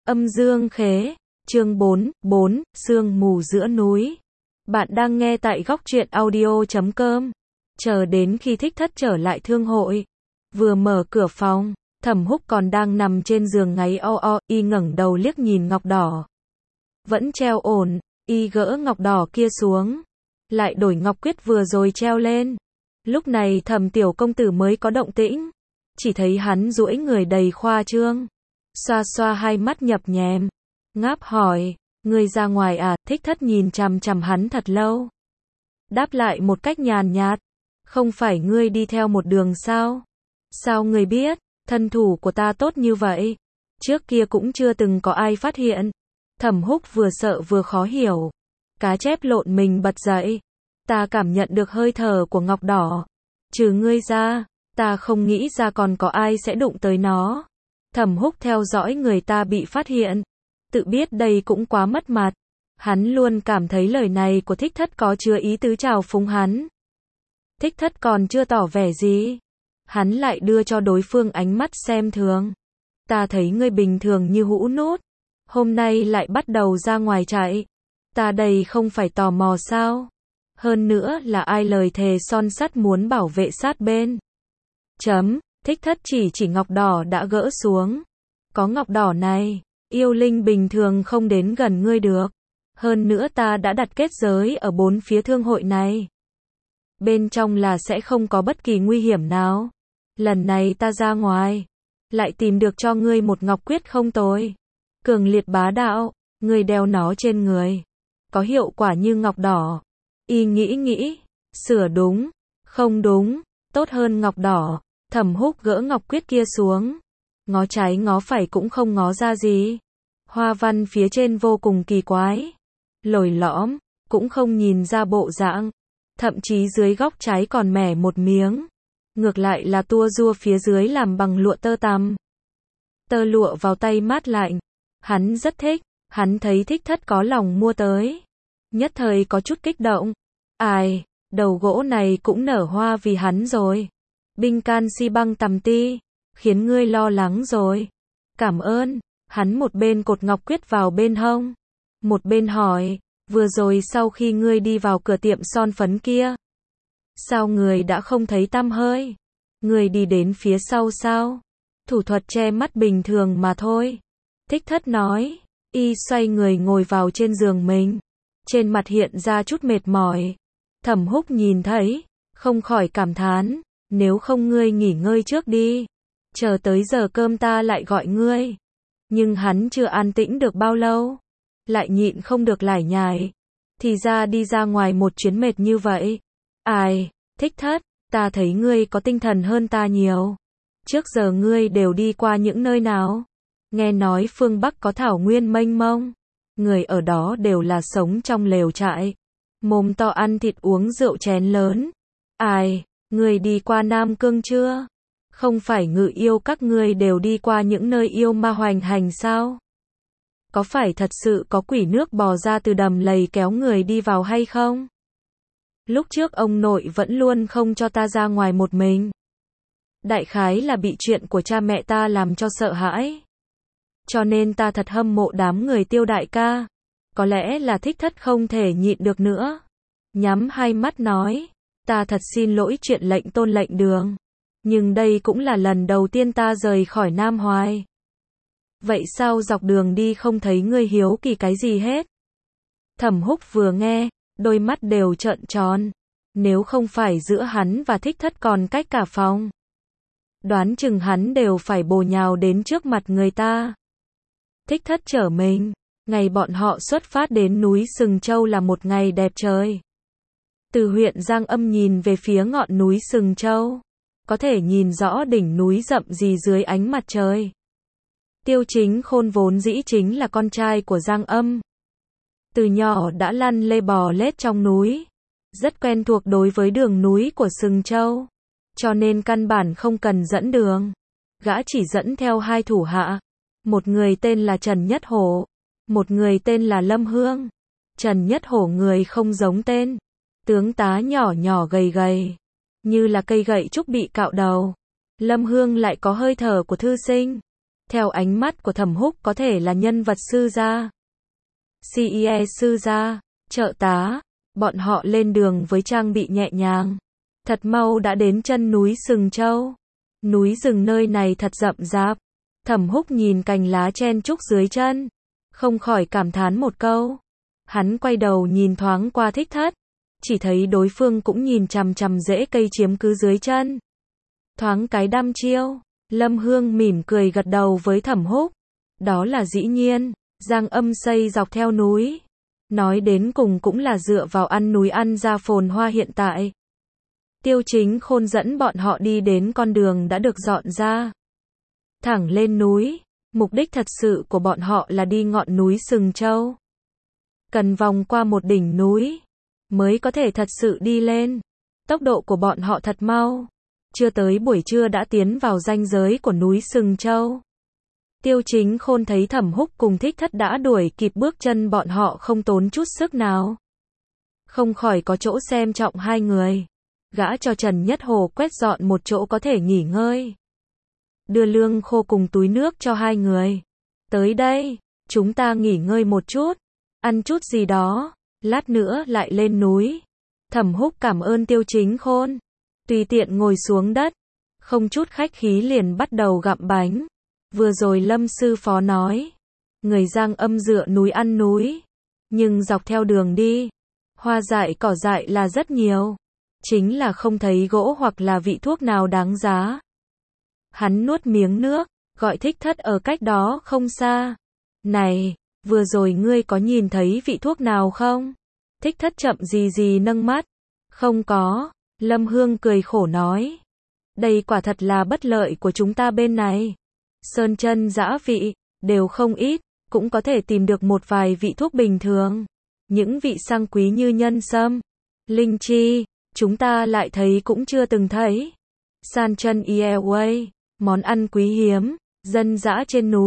Âm dương khế, chương 4, sương mù giữa núi. Bạn đang nghe tại góc truyện audio.com. Chờ đến khi Thích Thất trở lại thương hội. Vừa mở cửa phòng, Thẩm Húc còn đang nằm trên giường ngáy y ngẩng đầu liếc nhìn ngọc đỏ. Vẫn treo ổn, y gỡ ngọc đỏ kia xuống. Lại đổi ngọc quyết vừa rồi treo lên. Lúc này Thẩm tiểu công tử mới có động tĩnh. Chỉ thấy hắn duỗi người đầy khoa trương. Xoa xoa hai mắt nhập nhèm. Ngáp hỏi, ngươi ra ngoài à? Thích Thất nhìn chằm chằm hắn thật lâu. Đáp lại một cách nhàn nhạt, không phải ngươi đi theo một đường sao? Sao ngươi biết, thân thủ của ta tốt như vậy? Trước kia cũng chưa từng có ai phát hiện. Thẩm Húc vừa sợ vừa khó hiểu. Cá chép lộn mình bật dậy. Ta cảm nhận được hơi thở của ngọc đỏ. Trừ ngươi ra, ta không nghĩ ra còn có ai sẽ đụng tới nó. Thẩm Húc theo dõi người ta bị phát hiện. Tự biết đây cũng quá mất mặt. Hắn luôn cảm thấy lời này của Thích Thất có chứa ý tứ trào phúng hắn. Thích Thất còn chưa tỏ vẻ gì. Hắn lại đưa cho đối phương ánh mắt xem thường. Ta thấy ngươi bình thường như hũ nút. Hôm nay lại bắt đầu ra ngoài chạy. Ta đây không phải tò mò sao? Hơn nữa là ai lời thề son sắt muốn bảo vệ sát bên. Thích Thất chỉ ngọc đỏ đã gỡ xuống. Có ngọc đỏ này, yêu linh bình thường không đến gần ngươi được. Hơn nữa ta đã đặt kết giới ở bốn phía thương hội này. Bên trong là sẽ không có bất kỳ nguy hiểm nào. Lần này ta ra ngoài, lại tìm được cho ngươi một ngọc quyết không tồi. Cường liệt bá đạo, ngươi đeo nó trên người. Có hiệu quả như ngọc đỏ. Y nghĩ, sửa đúng, không đúng, tốt hơn ngọc đỏ. Thẩm Húc gỡ ngọc quyết kia xuống. Ngó trái ngó phải cũng không ngó ra gì. Hoa văn phía trên vô cùng kỳ quái. Lồi lõm, cũng không nhìn ra bộ dạng. Thậm chí dưới góc trái còn mẻ một miếng. Ngược lại là tua rua phía dưới làm bằng lụa tơ tằm. Tơ lụa vào tay mát lạnh. Hắn rất thích, hắn thấy Thích Thất có lòng mua tới. Nhất thời có chút kích động. Ai, đầu gỗ này cũng nở hoa vì hắn rồi. Binh canxi băng tầm ti, khiến ngươi lo lắng rồi. Cảm ơn, hắn một bên cột ngọc quyết vào bên hông. Một bên hỏi, vừa rồi sau khi ngươi đi vào cửa tiệm son phấn kia. Sao người đã không thấy tăm hơi? Người đi đến phía sau sao? Thủ thuật che mắt bình thường mà thôi. Thích Thất nói, y xoay người ngồi vào trên giường mình. Trên mặt hiện ra chút mệt mỏi. Thẩm Húc nhìn thấy, không khỏi cảm thán. Nếu không ngươi nghỉ ngơi trước đi. Chờ tới giờ cơm ta lại gọi ngươi. Nhưng hắn chưa an tĩnh được bao lâu. Lại nhịn không được lải nhải. Thì ra đi ra ngoài một chuyến mệt như vậy. Ai, Thích Thất, ta thấy ngươi có tinh thần hơn ta nhiều. Trước giờ ngươi đều đi qua những nơi nào? Nghe nói phương Bắc có thảo nguyên mênh mông. Người ở đó đều là sống trong lều trại. Mồm to ăn thịt uống rượu chén lớn. Ai, ngươi đi qua Nam Cương chưa? Không phải ngự yêu các ngươi đều đi qua những nơi yêu ma hoành hành sao? Có phải thật sự có quỷ nước bò ra từ đầm lầy kéo người đi vào hay không? Lúc trước ông nội vẫn luôn không cho ta ra ngoài một mình. Đại khái là bị chuyện của cha mẹ ta làm cho sợ hãi. Cho nên ta thật hâm mộ đám người Tiêu đại ca. Có lẽ là Thích Thất không thể nhịn được nữa. Nhắm hai mắt nói, ta thật xin lỗi chuyện lệnh tôn lệnh đường. Nhưng đây cũng là lần đầu tiên ta rời khỏi Nam Hoài. Vậy sao dọc đường đi không thấy ngươi hiếu kỳ cái gì hết? Thẩm Húc vừa nghe, đôi mắt đều trợn tròn. Nếu không phải giữa hắn và Thích Thất còn cách cả phòng. Đoán chừng hắn đều phải bổ nhào đến trước mặt người ta. Thích Thất trở mình. Ngày bọn họ xuất phát đến núi Sừng Châu là một ngày đẹp trời. Từ huyện Giang Âm nhìn về phía ngọn núi Sừng Châu. Có thể nhìn rõ đỉnh núi rậm rì dưới ánh mặt trời. Tiêu Chính Khôn vốn dĩ chính là con trai của Giang Âm. Từ nhỏ đã lăn lê bò lết trong núi. Rất quen thuộc đối với đường núi của Sừng Châu. Cho nên căn bản không cần dẫn đường. Gã chỉ dẫn theo hai thủ hạ. Một người tên là Trần Nhất Hổ. Một người tên là Lâm Hương. Trần Nhất Hổ người không giống tên. Tướng tá nhỏ nhỏ gầy gầy. Như là cây gậy trúc bị cạo đầu. Lâm Hương lại có hơi thở của thư sinh. Theo ánh mắt của Thẩm Húc có thể là nhân vật sư gia, CIE sư gia, trợ tá. Bọn họ lên đường với trang bị nhẹ nhàng. Thật mau đã đến chân núi Sừng Châu. Núi rừng nơi này thật rậm rạp. Thẩm Húc nhìn cành lá chen chúc dưới chân, không khỏi cảm thán một câu. Hắn quay đầu nhìn thoáng qua Thích Thất, chỉ thấy đối phương cũng nhìn chằm chằm rễ cây chiếm cứ dưới chân. Thoáng cái đăm chiêu, Lâm Hương mỉm cười gật đầu với Thẩm Húc. Đó là dĩ nhiên, Giang Âm xây dọc theo núi. Nói đến cùng cũng là dựa vào ăn núi ăn ra phồn hoa hiện tại. Tiêu Chính Khôn dẫn bọn họ đi đến con đường đã được dọn ra. Thẳng lên núi, mục đích thật sự của bọn họ là đi ngọn núi Sừng Châu. Cần vòng qua một đỉnh núi, mới có thể thật sự đi lên. Tốc độ của bọn họ thật mau. Chưa tới buổi trưa đã tiến vào ranh giới của núi Sừng Châu. Tiêu Chính Khôn thấy Thẩm Húc cùng Thích Thất đã đuổi kịp bước chân bọn họ không tốn chút sức nào. Không khỏi có chỗ xem trọng hai người. Gã cho Trần Nhất Hồ quét dọn một chỗ có thể nghỉ ngơi. Đưa lương khô cùng túi nước cho hai người. Tới đây, chúng ta nghỉ ngơi một chút. Ăn chút gì đó, lát nữa lại lên núi. Thẩm Húc cảm ơn Tiêu Chính Khôn. Tùy tiện ngồi xuống đất. Không chút khách khí liền bắt đầu gặm bánh. Vừa rồi Lâm sư phó nói, người Giang Âm dựa núi ăn núi, nhưng dọc theo đường đi, hoa dại cỏ dại là rất nhiều, chính là không thấy gỗ hoặc là vị thuốc nào đáng giá. Hắn nuốt miếng nước, gọi Thích Thất ở cách đó không xa. Này, vừa rồi ngươi có nhìn thấy vị thuốc nào không? Thích Thất chậm gì nâng mắt. Không có, Lâm Hương cười khổ nói. Đây quả thật là bất lợi của chúng ta bên này. Sơn chân dã vị, đều không ít, cũng có thể tìm được một vài vị thuốc bình thường. Những vị sang quý như nhân sâm, linh chi, chúng ta lại thấy cũng chưa từng thấy. San chân Ieway, món ăn quý hiếm, dân dã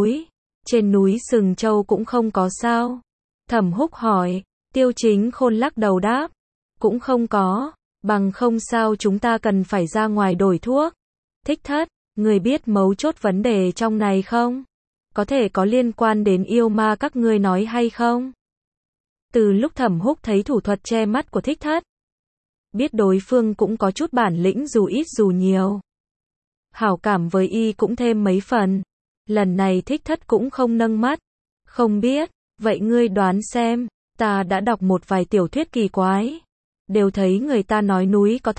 trên núi Sừng Châu cũng không có sao. Thẩm Húc hỏi, Tiêu Chính Khôn lắc đầu đáp, cũng không có, bằng không sao chúng ta cần phải ra ngoài đổi thuốc. Thích Thất, người biết mấu chốt vấn đề trong này không? Có thể có liên quan đến yêu ma các ngươi nói hay không? Từ lúc Thẩm Húc thấy thủ thuật che mắt của Thích Thất, biết đối phương cũng có chút bản lĩnh dù ít dù nhiều. Hảo cảm với y cũng thêm mấy phần. Lần này Thích Thất cũng không nâng mắt. Không biết, vậy ngươi đoán xem, ta đã đọc một vài tiểu thuyết kỳ quái. Đều thấy người ta nói núi có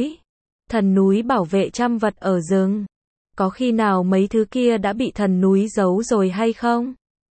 thần núi bảo vệ trăm vật ở rừng. Có khi nào mấy thứ kia đã bị thần núi giấu rồi hay không?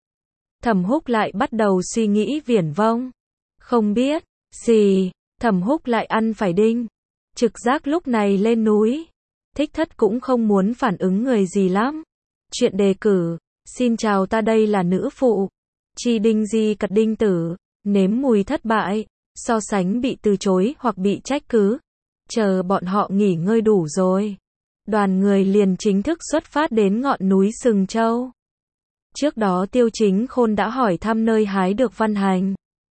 Thẩm Húc lại bắt đầu suy nghĩ viển vông. Không biết, gì, Thẩm Húc lại ăn phải đinh. Trực giác lúc này lên núi. Thích Thất cũng không muốn phản ứng người gì lắm. Chuyện đề cử, xin chào ta đây là nữ phụ. Chi đinh di cật đinh tử, nếm mùi thất bại, so sánh bị từ chối hoặc bị trách cứ. Chờ bọn họ nghỉ ngơi đủ rồi. Đoàn người liền chính thức xuất phát đến ngọn núi Sừng Châu. Trước đó Tiêu Chính Khôn đã hỏi thăm nơi hái được văn hành.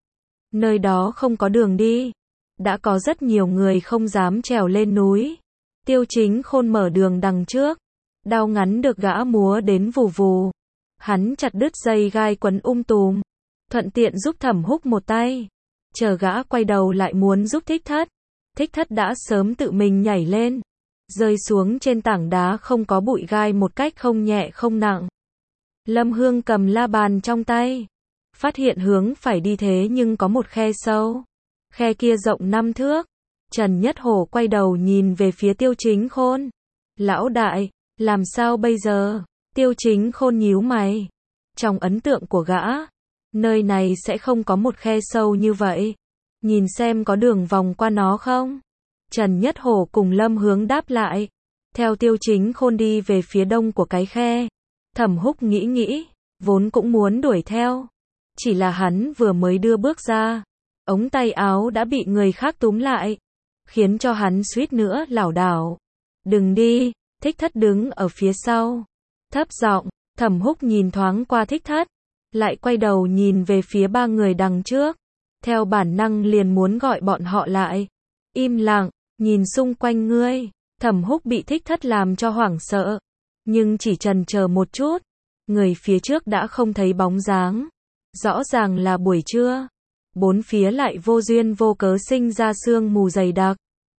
Nơi đó không có đường đi. Đã có rất nhiều người không dám trèo lên núi. Tiêu Chính Khôn mở đường đằng trước. Đao ngắn được gã múa đến vù vù. Hắn chặt đứt dây gai quấn tùm. Thuận tiện giúp Thẩm Húc một tay. Chờ gã quay đầu lại muốn giúp Thích Thất. Thích Thất đã sớm tự mình nhảy lên. Rơi xuống trên tảng đá không có bụi gai một cách không nhẹ không nặng. Lâm Hương cầm la bàn trong tay. Phát hiện hướng phải đi thế nhưng có một khe sâu. Khe kia rộng 5 thước. Trần Nhất Hổ quay đầu nhìn về phía Tiêu Chính Khôn. Lão đại, làm sao bây giờ? Tiêu Chính Khôn nhíu mày. Trong ấn tượng của gã, nơi này sẽ không có một khe sâu như vậy. Nhìn xem có đường vòng qua nó không? Trần Nhất Hổ cùng Lâm Hướng đáp lại. Theo Tiêu Chính Khôn đi về phía đông của cái khe. Thẩm Húc nghĩ, vốn cũng muốn đuổi theo. Chỉ là hắn vừa mới đưa bước ra. Ống tay áo đã bị người khác túm lại. Khiến cho hắn suýt nữa lảo đảo. Đừng đi, Thích Thất đứng ở phía sau. Thấp giọng, Thẩm Húc nhìn thoáng qua Thích Thất. Lại quay đầu nhìn về phía ba người đằng trước. Theo bản năng liền muốn gọi bọn họ lại. Im lặng, nhìn xung quanh ngươi. Thẩm Húc bị Thích Thất làm cho hoảng sợ. Nhưng chỉ chần chờ một chút. Người phía trước đã không thấy bóng dáng. Rõ ràng là buổi trưa. Bốn phía lại vô duyên vô cớ sinh ra sương mù dày đặc.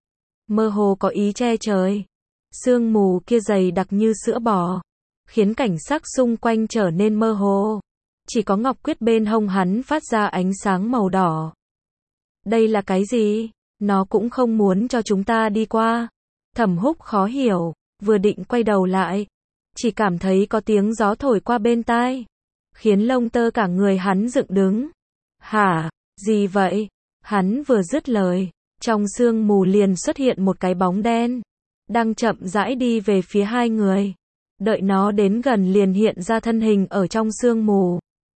Mơ hồ có ý che trời. Sương mù kia dày đặc như sữa bò, khiến cảnh sắc xung quanh trở nên mơ hồ. Chỉ có ngọc quyết bên hông hắn phát ra ánh sáng màu đỏ. Đây là cái gì? Nó cũng không muốn cho chúng ta đi qua. Thẩm Húc khó hiểu, vừa định quay đầu lại, chỉ cảm thấy có tiếng gió thổi qua bên tai, khiến lông tơ cả người hắn dựng đứng. Hả? Gì vậy? Hắn vừa dứt lời, trong sương mù liền xuất hiện một cái bóng đen, đang chậm rãi đi về phía hai người. Đợi nó đến gần liền hiện ra thân hình ở trong sương mù.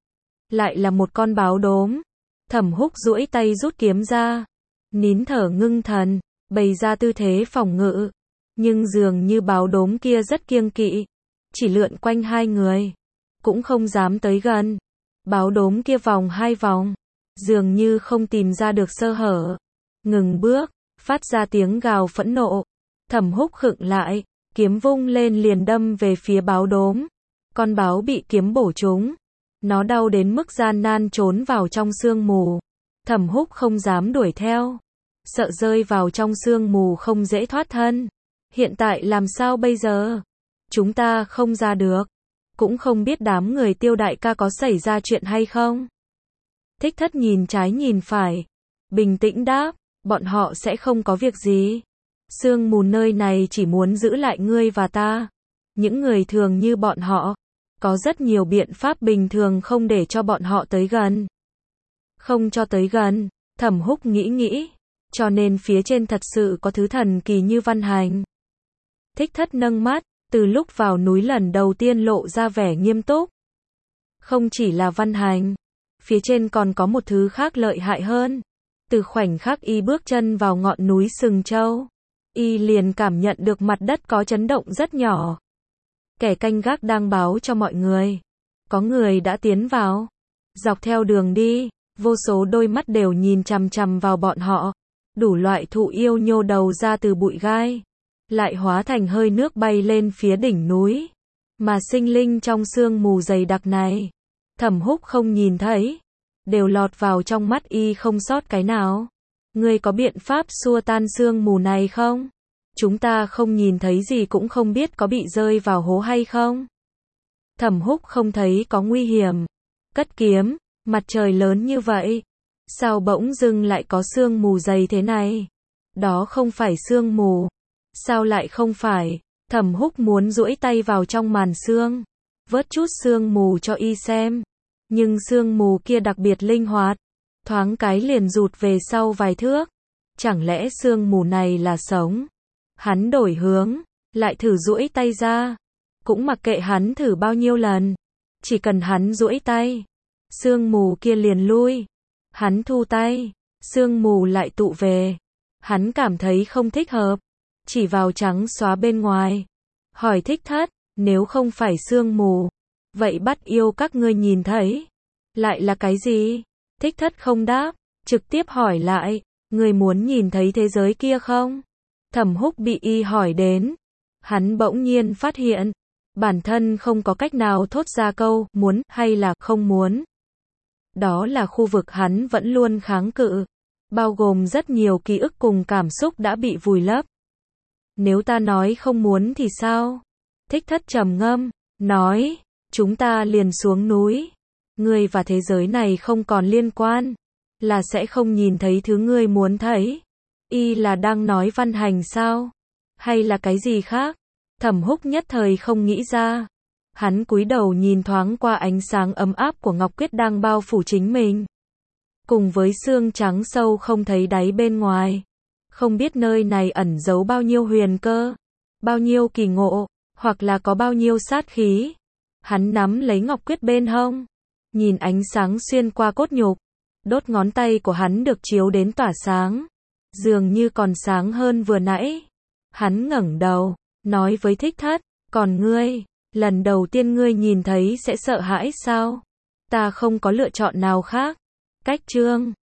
Lại là một con báo đốm. Thẩm Húc duỗi tay rút kiếm ra, nín thở ngưng thần, bày ra tư thế phòng ngự. Nhưng dường như báo đốm kia rất kiêng kỵ, chỉ lượn quanh hai người, cũng không dám tới gần. Báo đốm kia vòng hai vòng, dường như không tìm ra được sơ hở. Ngừng bước, phát ra tiếng gào phẫn nộ. Thẩm Húc khựng lại, kiếm vung lên liền đâm về phía báo đốm. Con báo bị kiếm bổ trúng. Nó đau đến mức gian nan trốn vào trong sương mù. Thẩm Húc không dám đuổi theo, sợ rơi vào trong sương mù không dễ thoát thân. Hiện tại làm sao bây giờ? Chúng ta không ra được. Cũng không biết đám người Tiêu đại ca có xảy ra chuyện hay không? Thích Thất nhìn trái nhìn phải, bình tĩnh đáp, bọn họ sẽ không có việc gì. Sương mù nơi này chỉ muốn giữ lại ngươi và ta. Những người thường như bọn họ, có rất nhiều biện pháp bình thường không để cho bọn họ tới gần. Không cho tới gần, Thẩm Húc nghĩ, cho nên phía trên thật sự có thứ thần kỳ như Văn Hành. Thích Thất nâng mắt, từ lúc vào núi lần đầu tiên lộ ra vẻ nghiêm túc. Không chỉ là Văn Hành, phía trên còn có một thứ khác lợi hại hơn. Từ khoảnh khắc y bước chân vào ngọn núi Sừng Châu, y liền cảm nhận được mặt đất có chấn động rất nhỏ. Kẻ canh gác đang báo cho mọi người, có người đã tiến vào. Dọc theo đường đi, vô số đôi mắt đều nhìn chằm chằm vào bọn họ. Đủ loại thụ yêu nhô đầu ra từ bụi gai, lại hóa thành hơi nước bay lên phía đỉnh núi. Mà sinh linh trong sương mù dày đặc này, Thẩm Húc không nhìn thấy, đều lọt vào trong mắt y không sót cái nào. Ngươi có biện pháp xua tan sương mù này không? Chúng ta không nhìn thấy gì cũng không biết có bị rơi vào hố hay không. Thẩm Húc không thấy có nguy hiểm. Cất kiếm, mặt trời lớn như vậy, sao bỗng dưng lại có sương mù dày thế này? Đó không phải sương mù. Sao lại không phải? Thẩm Húc muốn duỗi tay vào trong màn sương, vớt chút sương mù cho y xem. Nhưng sương mù kia đặc biệt linh hoạt, thoáng cái liền rụt về sau vài thước. Chẳng lẽ sương mù này là sống? Hắn đổi hướng, lại thử duỗi tay ra. Cũng mặc kệ hắn thử bao nhiêu lần, chỉ cần hắn duỗi tay, sương mù kia liền lui. Hắn thu tay, sương mù lại tụ về. Hắn cảm thấy không thích hợp, chỉ vào trắng xóa bên ngoài. Hỏi Thích Thất, nếu không phải sương mù, vậy bắt yêu các ngươi nhìn thấy lại là cái gì? Thích Thất không đáp, trực tiếp hỏi lại, ngươi muốn nhìn thấy thế giới kia không? Thẩm Húc bị y hỏi đến, hắn bỗng nhiên phát hiện, bản thân không có cách nào thốt ra câu muốn hay là không muốn. Đó là khu vực hắn vẫn luôn kháng cự, bao gồm rất nhiều ký ức cùng cảm xúc đã bị vùi lấp. Nếu ta nói không muốn thì sao? Thích Thất trầm ngâm, nói, chúng ta liền xuống núi. Ngươi và thế giới này không còn liên quan, là sẽ không nhìn thấy thứ ngươi muốn thấy. Y là đang nói Văn Hành sao? Hay là cái gì khác? Thẩm Húc nhất thời không nghĩ ra. Hắn cúi đầu nhìn thoáng qua ánh sáng ấm áp của ngọc quyết đang bao phủ chính mình, cùng với xương trắng sâu không thấy đáy bên ngoài. Không biết nơi này ẩn giấu bao nhiêu huyền cơ, bao nhiêu kỳ ngộ, hoặc là có bao nhiêu sát khí. Hắn nắm lấy ngọc quyết bên hông, nhìn ánh sáng xuyên qua cốt nhục. Đốt ngón tay của hắn được chiếu đến tỏa sáng, dường như còn sáng hơn vừa nãy. Hắn ngẩng đầu, nói với Thích Thất, còn ngươi, lần đầu tiên ngươi nhìn thấy sẽ sợ hãi sao? Ta không có lựa chọn nào khác. Cách chương